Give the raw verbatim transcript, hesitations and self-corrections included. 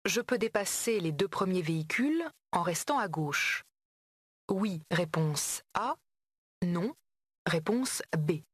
Je peux dépasser les deux premiers véhicules en restant à gauche. Oui, réponse A. Non, réponse B.